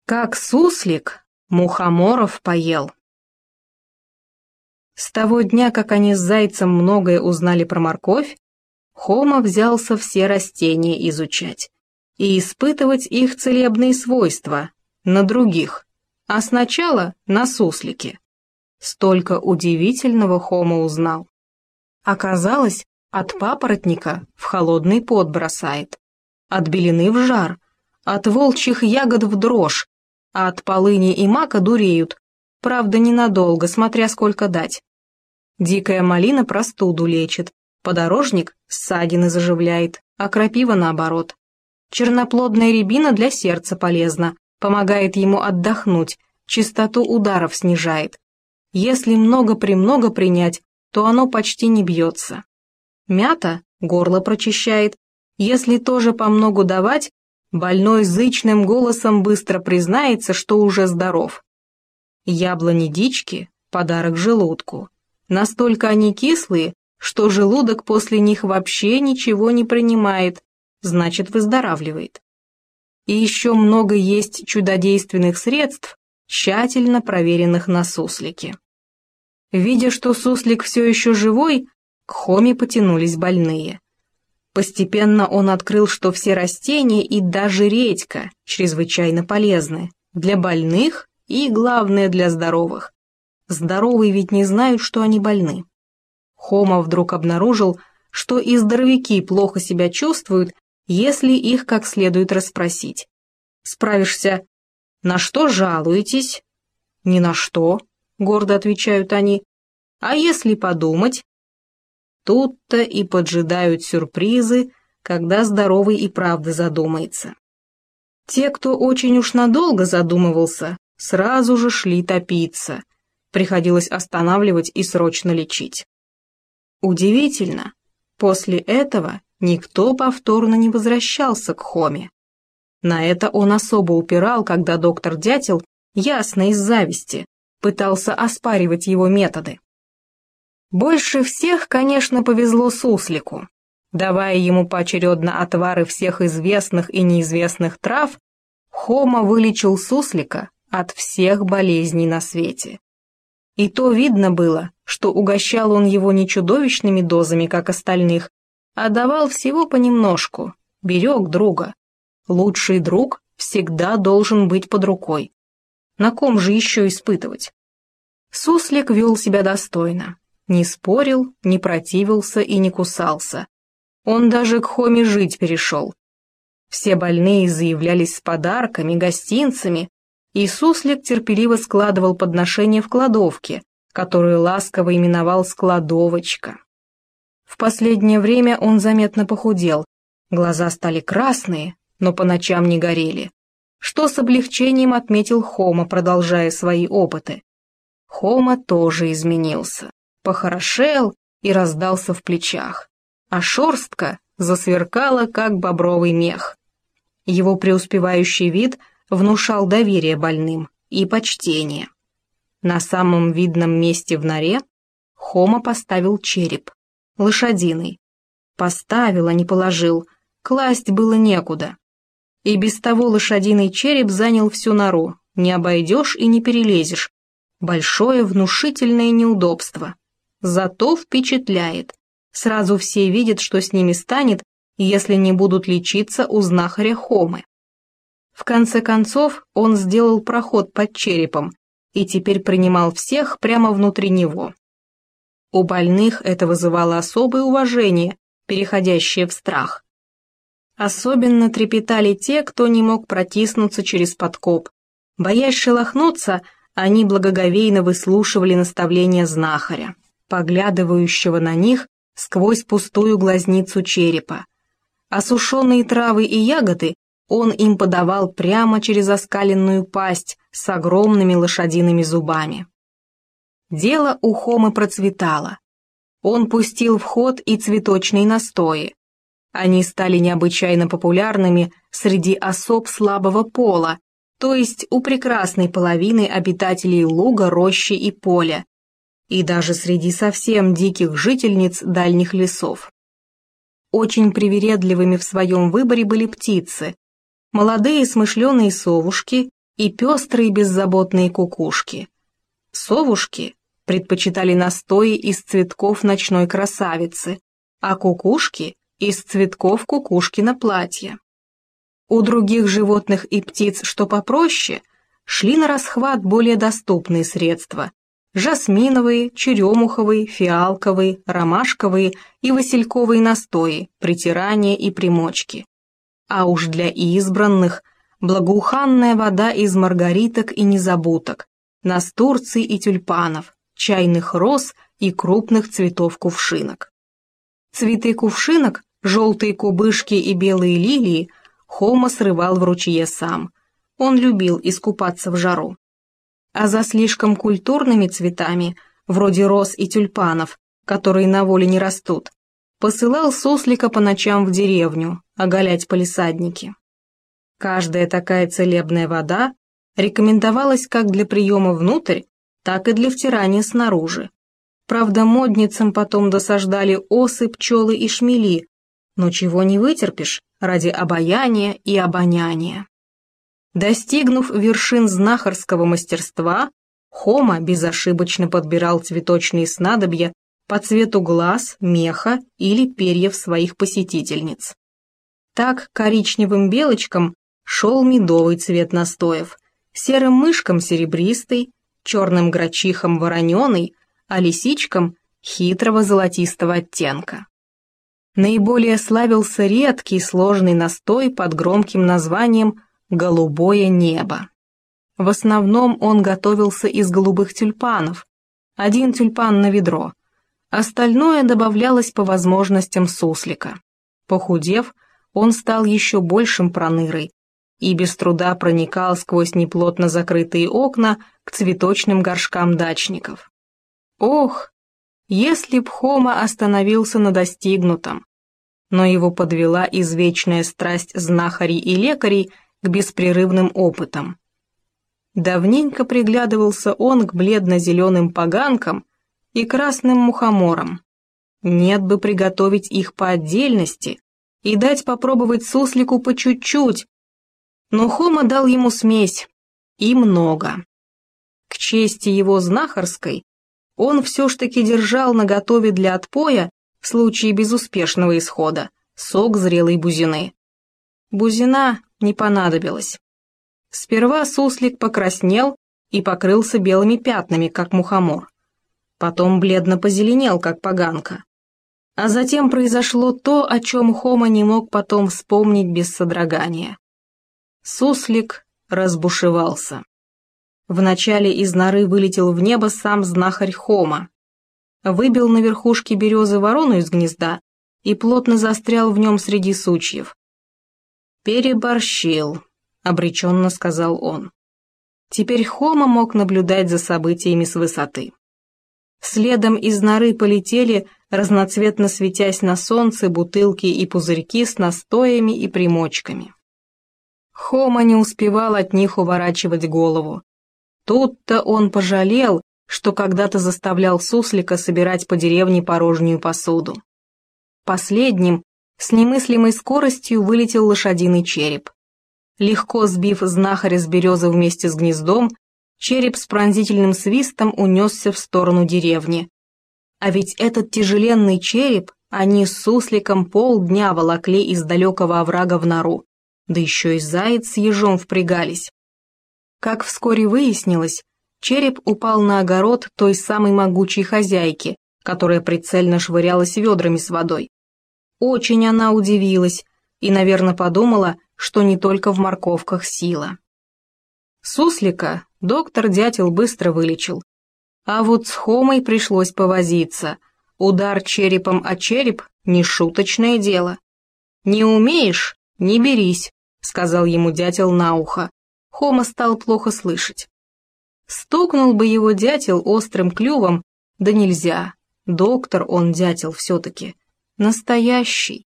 Как суслик мухоморов поел. С того дня, как они с зайцем многое узнали про морковь, Хома взялся все растения изучать и испытывать их целебные свойства на других, а сначала на суслике. Столько удивительного Хома узнал. Оказалось, от папоротника в холодный пот бросает, от белины в жар, от волчьих ягод в дрожь, а от полыни и мака дуреют, правда ненадолго, смотря сколько дать. Дикая малина простуду лечит, подорожник ссадины заживляет, а крапива наоборот. Черноплодная рябина для сердца полезна, помогает ему отдохнуть, частоту ударов снижает. Если много-премного принять, то оно почти не бьется. Мята горло прочищает, если тоже помногу давать, больной зычным голосом быстро признается, что уже здоров. Яблони-дички – подарок желудку. Настолько они кислые, что желудок после них вообще ничего не принимает, значит выздоравливает. И еще много есть чудодейственных средств, тщательно проверенных на суслике. Видя, что суслик все еще живой, к Хоме потянулись больные. Постепенно он открыл, что все растения и даже редька чрезвычайно полезны для больных и, главное, для здоровых. Здоровые ведь не знают, что они больны. Хома вдруг обнаружил, что и здоровяки плохо себя чувствуют, если их как следует расспросить. Справишься: «На что жалуетесь?» «Ни на что», — гордо отвечают они. «А если подумать?» Тут-то и поджидают сюрпризы, когда здоровый и правда задумается. Те, кто очень уж надолго задумывался, сразу же шли топиться. Приходилось останавливать и срочно лечить. Удивительно, после этого никто повторно не возвращался к Хоме. На это он особо упирал, когда доктор Дятел, ясно из зависти, пытался оспаривать его методы. Больше всех, конечно, повезло суслику. Давая ему поочередно отвары всех известных и неизвестных трав, Хома вылечил суслика от всех болезней на свете. И то видно было, что угощал он его не чудовищными дозами, как остальных, а давал всего понемножку, берег друга. Лучший друг всегда должен быть под рукой. На ком же еще испытывать? Суслик вел себя достойно, не спорил, не противился и не кусался. Он даже к Хоме жить перешел. Все больные заявлялись с подарками, гостинцами, и суслик терпеливо складывал подношения в кладовке, которую ласково именовал складовочка. В последнее время он заметно похудел, глаза стали красные, но по ночам не горели, что с облегчением отметил Хома, продолжая свои опыты. Хома тоже изменился, похорошел и раздался в плечах, а шерстка засверкала, как бобровый мех. Его преуспевающий вид внушал доверие больным и почтение. На самом видном месте в норе Хома поставил череп, лошадиный. Поставил, а не положил, класть было некуда. И без того лошадиный череп занял всю нору, не обойдешь и не перелезешь. Большое внушительное неудобство. Зато впечатляет. Сразу все видят, что с ними станет, если не будут лечиться у знахаря Хомы. В конце концов он сделал проход под черепом и теперь принимал всех прямо внутри него. У больных это вызывало особое уважение, переходящее в страх. Особенно трепетали те, кто не мог протиснуться через подкоп. Боясь шелохнуться, они благоговейно выслушивали наставления знахаря, поглядывающего на них сквозь пустую глазницу черепа. А сушеные травы и ягоды он им подавал прямо через оскаленную пасть с огромными лошадиными зубами. Дело у Хомы процветало. Он пустил в ход и цветочные настои. Они стали необычайно популярными среди особ слабого пола, то есть у прекрасной половины обитателей луга, рощи и поля, и даже среди совсем диких жительниц дальних лесов. Очень привередливыми в своем выборе были птицы. Молодые смышленые совушки и пестрые беззаботные кукушки. Совушки предпочитали настои из цветков ночной красавицы, а кукушки — из цветков кукушкина платья. У других животных и птиц, что попроще, шли на расхват более доступные средства — жасминовые, черемуховые, фиалковые, ромашковые и васильковые настои, притирания и примочки. А уж для избранных — благоуханная вода из маргариток и незабудок, настурций и тюльпанов, чайных роз и крупных цветов кувшинок. Цветы кувшинок, желтые кубышки и белые лилии Хома срывал в ручье сам. Он любил искупаться в жару. А за слишком культурными цветами, вроде роз и тюльпанов, которые на воле не растут, посылал суслика по ночам в деревню оголять палисадники. Каждая такая целебная вода рекомендовалась как для приема внутрь, так и для втирания снаружи. Правда, модницам потом досаждали осы, пчелы и шмели, но чего не вытерпишь ради обаяния и обоняния. Достигнув вершин знахарского мастерства, Хома безошибочно подбирал цветочные снадобья по цвету глаз, меха или перьев своих посетительниц. Так коричневым белочкам шел медовый цвет настоев, серым мышкам серебристый, черным грачихам вороненый, а лисичкам хитрого золотистого оттенка. Наиболее славился редкий сложный настой под громким названием «Голубое небо». В основном он готовился из голубых тюльпанов, 1 тюльпан на ведро, остальное добавлялось по возможностям суслика. Похудев, он стал еще большим пронырой и без труда проникал сквозь неплотно закрытые окна к цветочным горшкам дачников. Ох, если б Хома остановился на достигнутом, но его подвела извечная страсть знахарей и лекарей к беспрерывным опытам. Давненько приглядывался он к бледно-зеленым поганкам и красным мухоморам. Нет бы приготовить их по отдельности и дать попробовать суслику по чуть-чуть, но Хома дал ему смесь, и много. К чести его знахарской, он все ж таки держал наготове для отпоя, в случае безуспешного исхода, сок зрелой бузины. Бузина не понадобилась. Сперва суслик покраснел и покрылся белыми пятнами, как мухомор. Потом бледно позеленел, как поганка. А затем произошло то, о чем Хома не мог потом вспомнить без содрогания. Суслик разбушевался. Вначале из норы вылетел в небо сам знахарь Хома, выбил на верхушке березы ворону из гнезда и плотно застрял в нем среди сучьев. «Переборщил», — обреченно сказал он. Теперь Хома мог наблюдать за событиями с высоты. Следом из норы полетели, разноцветно светясь на солнце, бутылки и пузырьки с настоями и примочками. Хома не успевал от них уворачивать голову. Тут-то он пожалел, что когда-то заставлял суслика собирать по деревне порожнюю посуду. Последним с немыслимой скоростью вылетел лошадиный череп. Легко сбив знахаря с березы вместе с гнездом, череп с пронзительным свистом унесся в сторону деревни. А ведь этот тяжеленный череп они с сусликом полдня волокли из далекого оврага в нору, да еще и заяц с ежом впрягались. Как вскоре выяснилось, череп упал на огород той самой могучей хозяйки, которая прицельно швырялась ведрами с водой. Очень она удивилась и, наверное, подумала, что не только в морковках сила. Суслика доктор-дятел быстро вылечил. А вот с Хомой пришлось повозиться. Удар черепом о череп — нешуточное дело. «Не умеешь — не берись», — сказал ему дятел на ухо. Хома стал плохо слышать. Стукнул бы его дятел острым клювом, да нельзя. Доктор он, дятел, все-таки. Настоящий.